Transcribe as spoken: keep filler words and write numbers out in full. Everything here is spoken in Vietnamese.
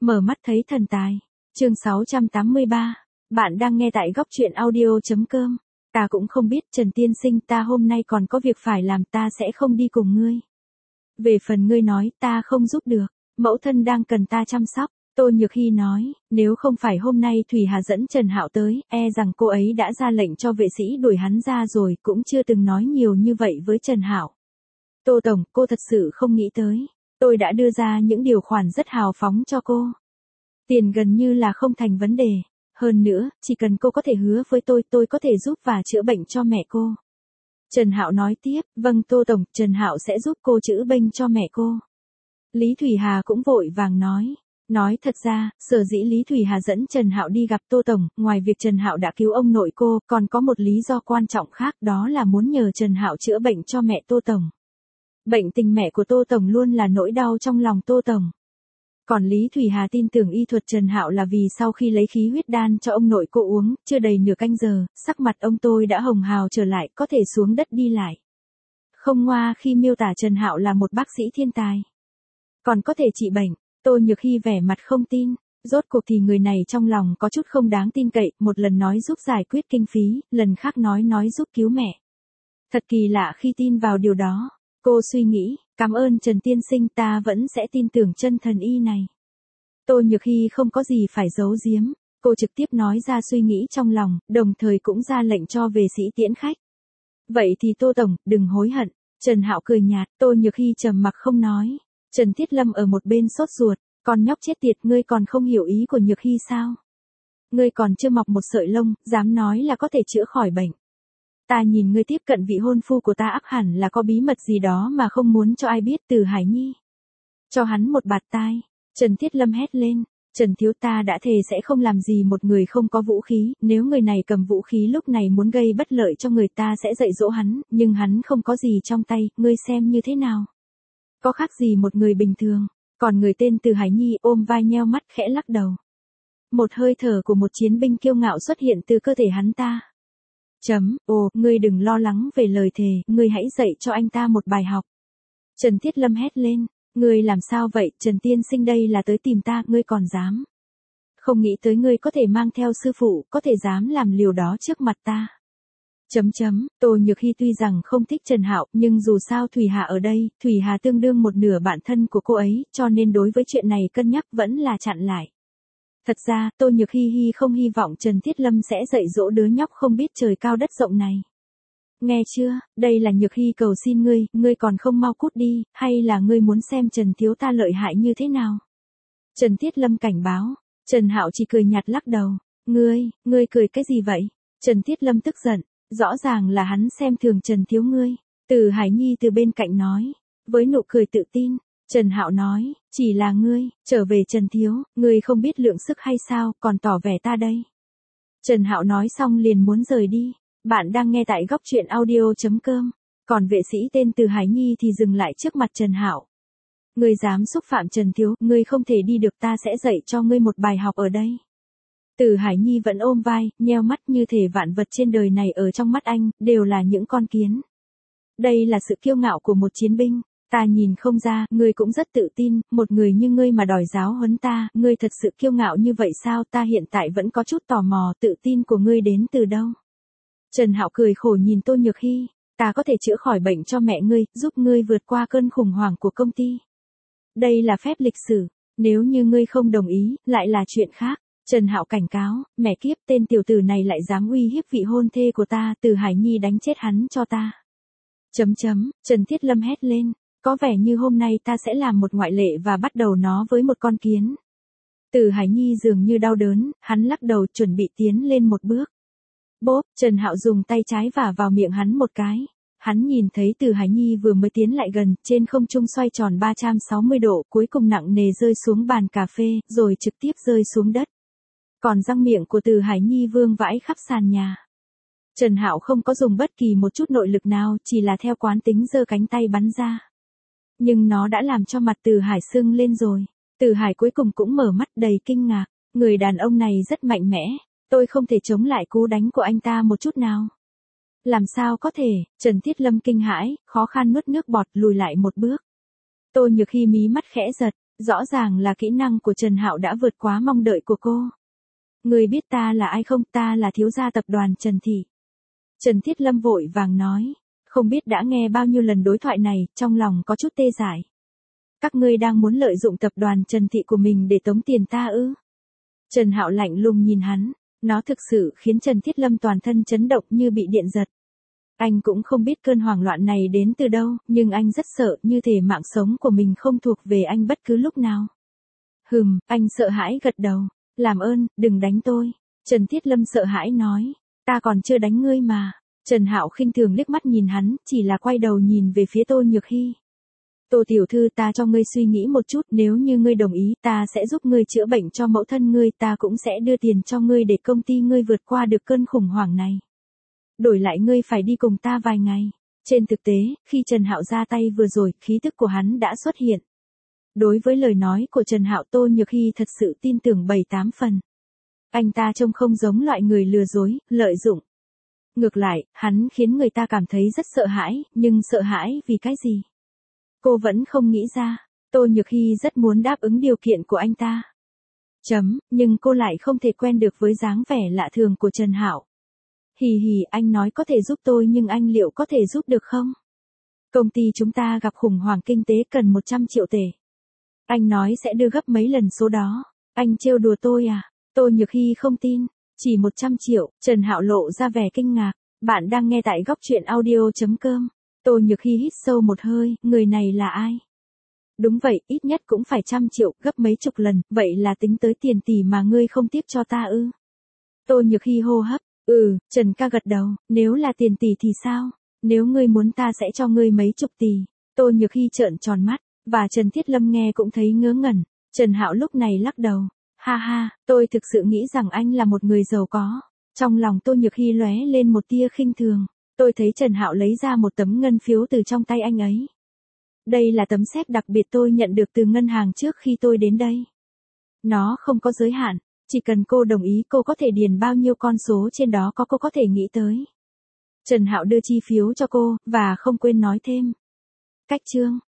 Mở mắt thấy thần tài. Chương sáu trăm tám mươi ba. Bạn đang nghe tại góc truyện audio chấm com. Ta cũng không biết Trần tiên sinh, ta hôm nay còn có việc phải làm, ta sẽ không đi cùng ngươi. Về phần ngươi nói ta không giúp được, mẫu thân đang cần ta chăm sóc. Tô Nhược Hy nói, nếu không phải hôm nay Thủy Hà dẫn Trần Hạo tới, e rằng cô ấy đã ra lệnh cho vệ sĩ đuổi hắn ra rồi, cũng chưa từng nói nhiều như vậy với Trần Hạo. Tô Tổng, cô thật sự không nghĩ tới. Tôi đã đưa ra những điều khoản rất hào phóng cho cô. Tiền gần như là không thành vấn đề. Hơn nữa, chỉ cần cô có thể hứa với tôi, tôi có thể giúp và chữa bệnh cho mẹ cô. Trần Hạo nói tiếp, vâng Tô Tổng, Trần Hạo sẽ giúp cô chữa bệnh cho mẹ cô. Lý Thủy Hà cũng vội vàng nói. Nói thật ra, sở dĩ Lý Thủy Hà dẫn Trần Hạo đi gặp Tô Tổng, ngoài việc Trần Hạo đã cứu ông nội cô, còn có một lý do quan trọng khác, đó là muốn nhờ Trần Hạo chữa bệnh cho mẹ Tô Tổng. Bệnh tình mẹ của Tô Tổng luôn là nỗi đau trong lòng Tô Tổng. Còn Lý Thủy Hà tin tưởng y thuật Trần Hạo là vì sau khi lấy khí huyết đan cho ông nội cô uống, chưa đầy nửa canh giờ, sắc mặt ông tôi đã hồng hào trở lại, có thể xuống đất đi lại. Không ngoa khi miêu tả Trần Hạo là một bác sĩ thiên tài. Còn có thể trị bệnh. Tô Nhược Hy vẻ mặt không tin. Rốt cuộc thì người này trong lòng có chút không đáng tin cậy, một lần nói giúp giải quyết kinh phí, lần khác nói nói giúp cứu mẹ. Thật kỳ lạ khi tin vào điều đó. Cô suy nghĩ, cảm ơn Trần tiên sinh, ta vẫn sẽ tin tưởng chân thần y này. Tô Nhược Hy không có gì phải giấu giếm, cô trực tiếp nói ra suy nghĩ trong lòng, đồng thời cũng ra lệnh cho vệ sĩ tiễn khách. Vậy thì Tô Tổng, đừng hối hận. Trần Hạo cười nhạt, Tô Nhược Hy trầm mặc không nói. Trần Thiết Lâm ở một bên sốt ruột, con nhóc chết tiệt, ngươi còn không hiểu ý của Nhược Hy sao? Ngươi còn chưa mọc một sợi lông, dám nói là có thể chữa khỏi bệnh. Ta nhìn ngươi tiếp cận vị hôn phu của ta ắt hẳn là có bí mật gì đó mà không muốn cho ai biết. Từ Hải Nhi. Cho hắn một bạt tai. Trần Thiết Lâm hét lên. Trần thiếu, ta đã thề sẽ không làm gì một người không có vũ khí, nếu người này cầm vũ khí lúc này muốn gây bất lợi cho người ta sẽ dạy dỗ hắn, nhưng hắn không có gì trong tay, ngươi xem như thế nào? Có khác gì một người bình thường. Còn người tên Từ Hải Nhi ôm vai nheo mắt khẽ lắc đầu. Một hơi thở của một chiến binh kiêu ngạo xuất hiện từ cơ thể hắn ta. Chấm, ồ, ngươi đừng lo lắng về lời thề, ngươi hãy dạy cho anh ta một bài học. Trần Thiết Lâm hét lên, ngươi làm sao vậy, Trần tiên sinh đây là tới tìm ta, ngươi còn dám. Không nghĩ tới ngươi có thể mang theo sư phụ, có thể dám làm liều đó trước mặt ta. Chấm chấm, Tô Nhược Hy tuy rằng không thích Trần Hạo, nhưng dù sao Thủy Hà ở đây, Thủy Hà tương đương một nửa bạn thân của cô ấy, cho nên đối với chuyện này cân nhắc vẫn là chặn lại. Thật ra, Tô Nhược Hy Hy không hy vọng Trần Thiết Lâm sẽ dạy dỗ đứa nhóc không biết trời cao đất rộng này. Nghe chưa, đây là Nhược Hy cầu xin ngươi, ngươi còn không mau cút đi, hay là ngươi muốn xem Trần thiếu ta lợi hại như thế nào? Trần Thiết Lâm cảnh báo. Trần Hạo chỉ cười nhạt lắc đầu. Ngươi, ngươi cười cái gì vậy? Trần Thiết Lâm tức giận. Rõ ràng là hắn xem thường Trần thiếu ngươi. Từ Hải Nhi từ bên cạnh nói. Với nụ cười tự tin. Trần Hạo nói, chỉ là ngươi, trở về Trần thiếu, ngươi không biết lượng sức hay sao, còn tỏ vẻ ta đây. Trần Hạo nói xong liền muốn rời đi. Bạn đang nghe tại góc truyện audio chấm com. Còn vệ sĩ tên Từ Hải Nhi thì dừng lại trước mặt Trần Hạo. Ngươi dám xúc phạm Trần thiếu, ngươi không thể đi được, ta sẽ dạy cho ngươi một bài học ở đây. Từ Hải Nhi vẫn ôm vai, nheo mắt như thể vạn vật trên đời này ở trong mắt anh, đều là những con kiến. Đây là sự kiêu ngạo của một chiến binh. Ta nhìn không ra, ngươi cũng rất tự tin, một người như ngươi mà đòi giáo huấn ta, ngươi thật sự kiêu ngạo như vậy sao? Ta hiện tại vẫn có chút tò mò, tự tin của ngươi đến từ đâu? Trần Hạo cười khổ nhìn Tô Nhược Hy, ta có thể chữa khỏi bệnh cho mẹ ngươi, giúp ngươi vượt qua cơn khủng hoảng của công ty. Đây là phép lịch sử, nếu như ngươi không đồng ý, lại là chuyện khác. Trần Hạo cảnh cáo, mẹ kiếp, tên tiểu tử này lại dám uy hiếp vị hôn thê của ta, Từ Hải Nhi đánh chết hắn cho ta. Chấm chấm, Trần Thiết Lâm hét lên. Có vẻ như hôm nay ta sẽ làm một ngoại lệ và bắt đầu nó với một con kiến. Từ Hải Nhi dường như đau đớn, hắn lắc đầu chuẩn bị tiến lên một bước. Bốp, Trần Hạo dùng tay trái vả vào miệng hắn một cái. Hắn nhìn thấy Từ Hải Nhi vừa mới tiến lại gần, trên không trung xoay tròn ba trăm sáu mươi độ, cuối cùng nặng nề rơi xuống bàn cà phê, rồi trực tiếp rơi xuống đất. Còn răng miệng của Từ Hải Nhi vương vãi khắp sàn nhà. Trần Hạo không có dùng bất kỳ một chút nội lực nào, chỉ là theo quán tính giơ cánh tay bắn ra. Nhưng nó đã làm cho mặt Từ Hải sưng lên rồi. Từ Hải cuối cùng cũng mở mắt đầy kinh ngạc. Người đàn ông này rất mạnh mẽ. Tôi không thể chống lại cú đánh của anh ta một chút nào. Làm sao có thể? Trần Thiết Lâm kinh hãi, khó khăn nuốt nước bọt lùi lại một bước. Tô Nhược Hy mí mắt khẽ giật. Rõ ràng là kỹ năng của Trần Hạo đã vượt quá mong đợi của cô. Ngươi biết ta là ai không? Ta là thiếu gia tập đoàn Trần Thị. Trần Thiết Lâm vội vàng nói. Không biết đã nghe bao nhiêu lần đối thoại này, trong lòng có chút tê dại. Các ngươi đang muốn lợi dụng tập đoàn Trần Thị của mình để tống tiền ta ư? Trần Hạo lạnh lùng nhìn hắn. Nó thực sự khiến Trần Thiết Lâm toàn thân chấn động như bị điện giật. Anh cũng không biết cơn hoảng loạn này đến từ đâu, nhưng anh rất sợ như thể mạng sống của mình không thuộc về anh bất cứ lúc nào. Hừm, anh sợ hãi gật đầu. Làm ơn, đừng đánh tôi. Trần Thiết Lâm sợ hãi nói. Ta còn chưa đánh ngươi mà. Trần Hạo khinh thường liếc mắt nhìn hắn, chỉ là quay đầu nhìn về phía Tô Nhược Hy. Tô tiểu thư, ta cho ngươi suy nghĩ một chút, nếu như ngươi đồng ý, ta sẽ giúp ngươi chữa bệnh cho mẫu thân ngươi, ta cũng sẽ đưa tiền cho ngươi để công ty ngươi vượt qua được cơn khủng hoảng này. Đổi lại ngươi phải đi cùng ta vài ngày. Trên thực tế, khi Trần Hạo ra tay vừa rồi, khí tức của hắn đã xuất hiện. Đối với lời nói của Trần Hạo, Tô Nhược Hy thật sự tin tưởng bảy tám phần. Anh ta trông không giống loại người lừa dối, lợi dụng. Ngược lại, hắn khiến người ta cảm thấy rất sợ hãi, nhưng sợ hãi vì cái gì? Cô vẫn không nghĩ ra. Tô Nhược Hy rất muốn đáp ứng điều kiện của anh ta. Chấm, nhưng cô lại không thể quen được với dáng vẻ lạ thường của Trần Hạo. Hì hì, anh nói có thể giúp tôi nhưng anh liệu có thể giúp được không? Công ty chúng ta gặp khủng hoảng kinh tế cần một trăm triệu tệ. Anh nói sẽ đưa gấp mấy lần số đó. Anh trêu đùa tôi à? Tô Nhược Hy không tin. Chỉ một trăm triệu, Trần Hạo lộ ra vẻ kinh ngạc. Bạn đang nghe tại góc truyện audio chấm com. Tô Nhược Hy hít sâu một hơi, người này là ai? Đúng vậy, ít nhất cũng phải trăm triệu, gấp mấy chục lần, vậy là tính tới tiền tỷ mà ngươi không tiếp cho ta ư? Tô Nhược Hy hô hấp. Ừ, Trần ca gật đầu, nếu là tiền tỷ thì sao? Nếu ngươi muốn ta sẽ cho ngươi mấy chục tỷ. Tô Nhược Hy trợn tròn mắt, và Trần Thiết Lâm nghe cũng thấy ngớ ngẩn. Trần Hạo lúc này lắc đầu. Ha ha, tôi thực sự nghĩ rằng anh là một người giàu có. Trong lòng Tô Nhược Hy lóe lên một tia khinh thường. Tôi thấy Trần Hạo lấy ra một tấm ngân phiếu từ trong tay anh ấy. Đây là tấm séc đặc biệt tôi nhận được từ ngân hàng trước khi tôi đến đây. Nó không có giới hạn. Chỉ cần cô đồng ý, cô có thể điền bao nhiêu con số trên đó có cô có thể nghĩ tới. Trần Hạo đưa chi phiếu cho cô, và không quên nói thêm. Cách chương.